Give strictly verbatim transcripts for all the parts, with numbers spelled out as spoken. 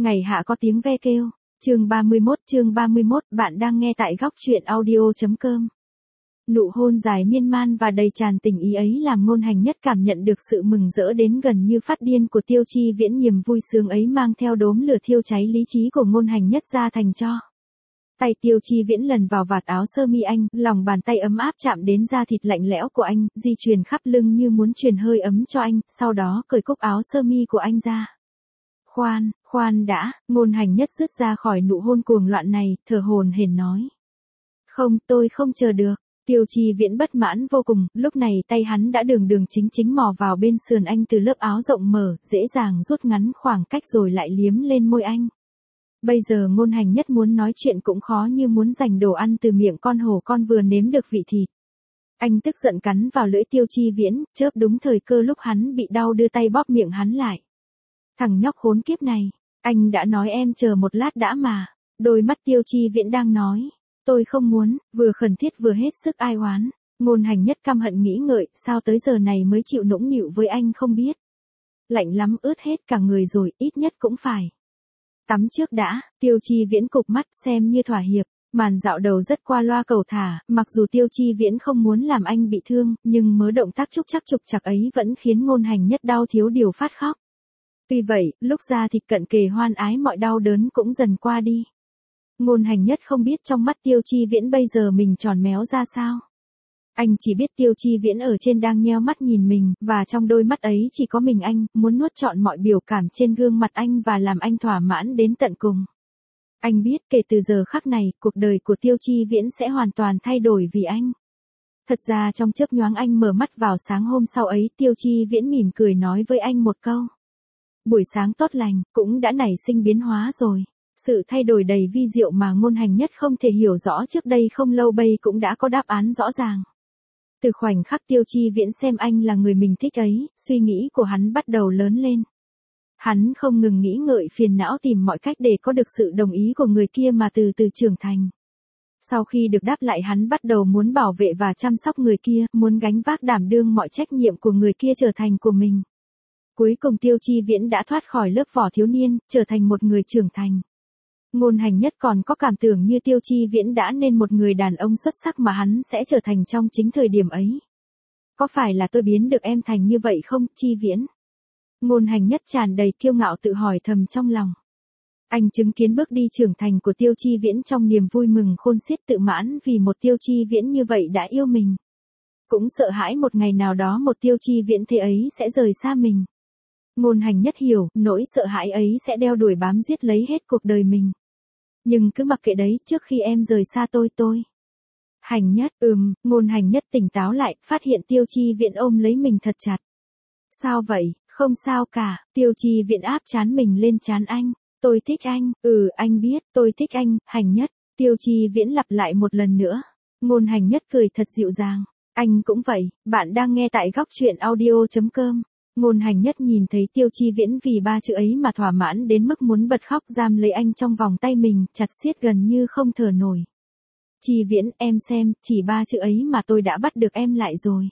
Ngày hạ có tiếng ve kêu. Chương ba mươi mốt, chương ba mươi mốt, bạn đang nghe tại góc truyện audio chấm com. Nụ hôn dài miên man và đầy tràn tình ý ấy làm Ngôn Hành Nhất cảm nhận được sự mừng rỡ đến gần như phát điên của Tiêu Chi Viễn, niềm vui sướng ấy mang theo đốm lửa thiêu cháy lý trí của Ngôn Hành Nhất ra thành tro. Tay Tiêu Chi Viễn lần vào vạt áo sơ mi anh, lòng bàn tay ấm áp chạm đến da thịt lạnh lẽo của anh, di truyền khắp lưng như muốn truyền hơi ấm cho anh, sau đó cởi cúc áo sơ mi của anh ra. Khoan, khoan đã, Ngôn Hành Nhất rứt ra khỏi nụ hôn cuồng loạn này, thở hổn hển nói. Không, tôi không chờ được. Tiêu Chi Viễn bất mãn vô cùng, lúc này tay hắn đã đường đường chính chính mò vào bên sườn anh từ lớp áo rộng mở, dễ dàng rút ngắn khoảng cách rồi lại liếm lên môi anh. Bây giờ Ngôn Hành Nhất muốn nói chuyện cũng khó như muốn giành đồ ăn từ miệng con hổ con vừa nếm được vị thịt. Anh tức giận cắn vào lưỡi Tiêu Chi Viễn, chớp đúng thời cơ lúc hắn bị đau đưa tay bóp miệng hắn lại. Thằng nhóc khốn kiếp này, anh đã nói em chờ một lát đã mà. Đôi mắt Tiêu Chi Viễn đang nói. Tôi không muốn, vừa khẩn thiết vừa hết sức ai oán. Ngôn Hành Nhất căm hận nghĩ ngợi, sao tới giờ này mới chịu nũng nịu với anh không biết. Lạnh lắm, ướt hết cả người rồi, ít nhất cũng phải. Tắm trước đã. Tiêu Chi Viễn cụp mắt xem như thỏa hiệp. Màn dạo đầu rất qua loa cầu thả, mặc dù Tiêu Chi Viễn không muốn làm anh bị thương, nhưng mớ động tác trúc chắc trục chặt ấy vẫn khiến Ngôn Hành Nhất đau thiếu điều phát khóc. Tuy vậy, lúc ra thịt cận kề hoan ái mọi đau đớn cũng dần qua đi. Ngôn Hành Nhất không biết trong mắt Tiêu Chi Viễn bây giờ mình tròn méo ra sao. Anh chỉ biết Tiêu Chi Viễn ở trên đang nheo mắt nhìn mình, và trong đôi mắt ấy chỉ có mình anh, muốn nuốt trọn mọi biểu cảm trên gương mặt anh và làm anh thỏa mãn đến tận cùng. Anh biết kể từ giờ khắc này, cuộc đời của Tiêu Chi Viễn sẽ hoàn toàn thay đổi vì anh. Thật ra trong chớp nhoáng anh mở mắt vào sáng hôm sau ấy, Tiêu Chi Viễn mỉm cười nói với anh một câu. Buổi sáng tốt lành, cũng đã nảy sinh biến hóa rồi. Sự thay đổi đầy vi diệu mà Ngôn Hành Nhất không thể hiểu rõ trước đây không lâu bây cũng đã có đáp án rõ ràng. Từ khoảnh khắc Tiêu Chi Viễn xem anh là người mình thích ấy, suy nghĩ của hắn bắt đầu lớn lên. Hắn không ngừng nghĩ ngợi phiền não tìm mọi cách để có được sự đồng ý của người kia mà từ từ trưởng thành. Sau khi được đáp lại hắn bắt đầu muốn bảo vệ và chăm sóc người kia, muốn gánh vác đảm đương mọi trách nhiệm của người kia trở thành của mình. Cuối cùng Tiêu Chi Viễn đã thoát khỏi lớp vỏ thiếu niên, trở thành một người trưởng thành. Ngôn Hành Nhất còn có cảm tưởng như Tiêu Chi Viễn đã nên một người đàn ông xuất sắc mà hắn sẽ trở thành trong chính thời điểm ấy. Có phải là tôi biến được em thành như vậy không, Chi Viễn? Ngôn Hành Nhất tràn đầy kiêu ngạo tự hỏi thầm trong lòng. Anh chứng kiến bước đi trưởng thành của Tiêu Chi Viễn trong niềm vui mừng khôn xiết tự mãn vì một Tiêu Chi Viễn như vậy đã yêu mình. Cũng sợ hãi một ngày nào đó một Tiêu Chi Viễn thế ấy sẽ rời xa mình. Ngôn Hành Nhất hiểu, nỗi sợ hãi ấy sẽ đeo đuổi bám giết lấy hết cuộc đời mình. Nhưng cứ mặc kệ đấy, trước khi em rời xa tôi tôi. Hành Nhất, ừm, Ngôn Hành Nhất tỉnh táo lại, phát hiện Tiêu Chi Viễn ôm lấy mình thật chặt. Sao vậy, không sao cả, Tiêu Chi Viễn áp trán mình lên trán anh. Tôi thích anh, ừ, anh biết, tôi thích anh, Hành Nhất. Tiêu Chi Viễn lặp lại một lần nữa. Ngôn Hành Nhất cười thật dịu dàng. Anh cũng vậy, bạn đang nghe tại góc truyện audio chấm com. Ngôn Hành Nhất nhìn thấy Tiêu Chi Viễn vì ba chữ ấy mà thỏa mãn đến mức muốn bật khóc, giam lấy anh trong vòng tay mình, chặt siết gần như không thở nổi. Chi Viễn, em xem, chỉ ba chữ ấy mà tôi đã bắt được em lại rồi.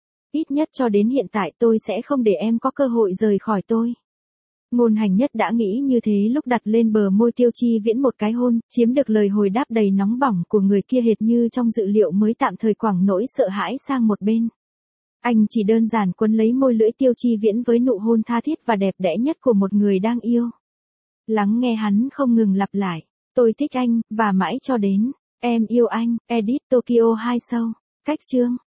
Ít nhất cho đến hiện tại tôi sẽ không để em có cơ hội rời khỏi tôi. Ngôn Hành Nhất đã nghĩ như thế lúc đặt lên bờ môi Tiêu Chi Viễn một cái hôn, chiếm được lời hồi đáp đầy nóng bỏng của người kia hệt như trong dự liệu mới tạm thời quẳng nỗi sợ hãi sang một bên. Anh chỉ đơn giản quấn lấy môi lưỡi Tiêu Chi Viễn với nụ hôn tha thiết và đẹp đẽ nhất của một người đang yêu. Lắng nghe hắn không ngừng lặp lại, tôi thích anh, và mãi cho đến, em yêu anh, edit Tokyo hai show, cách chương.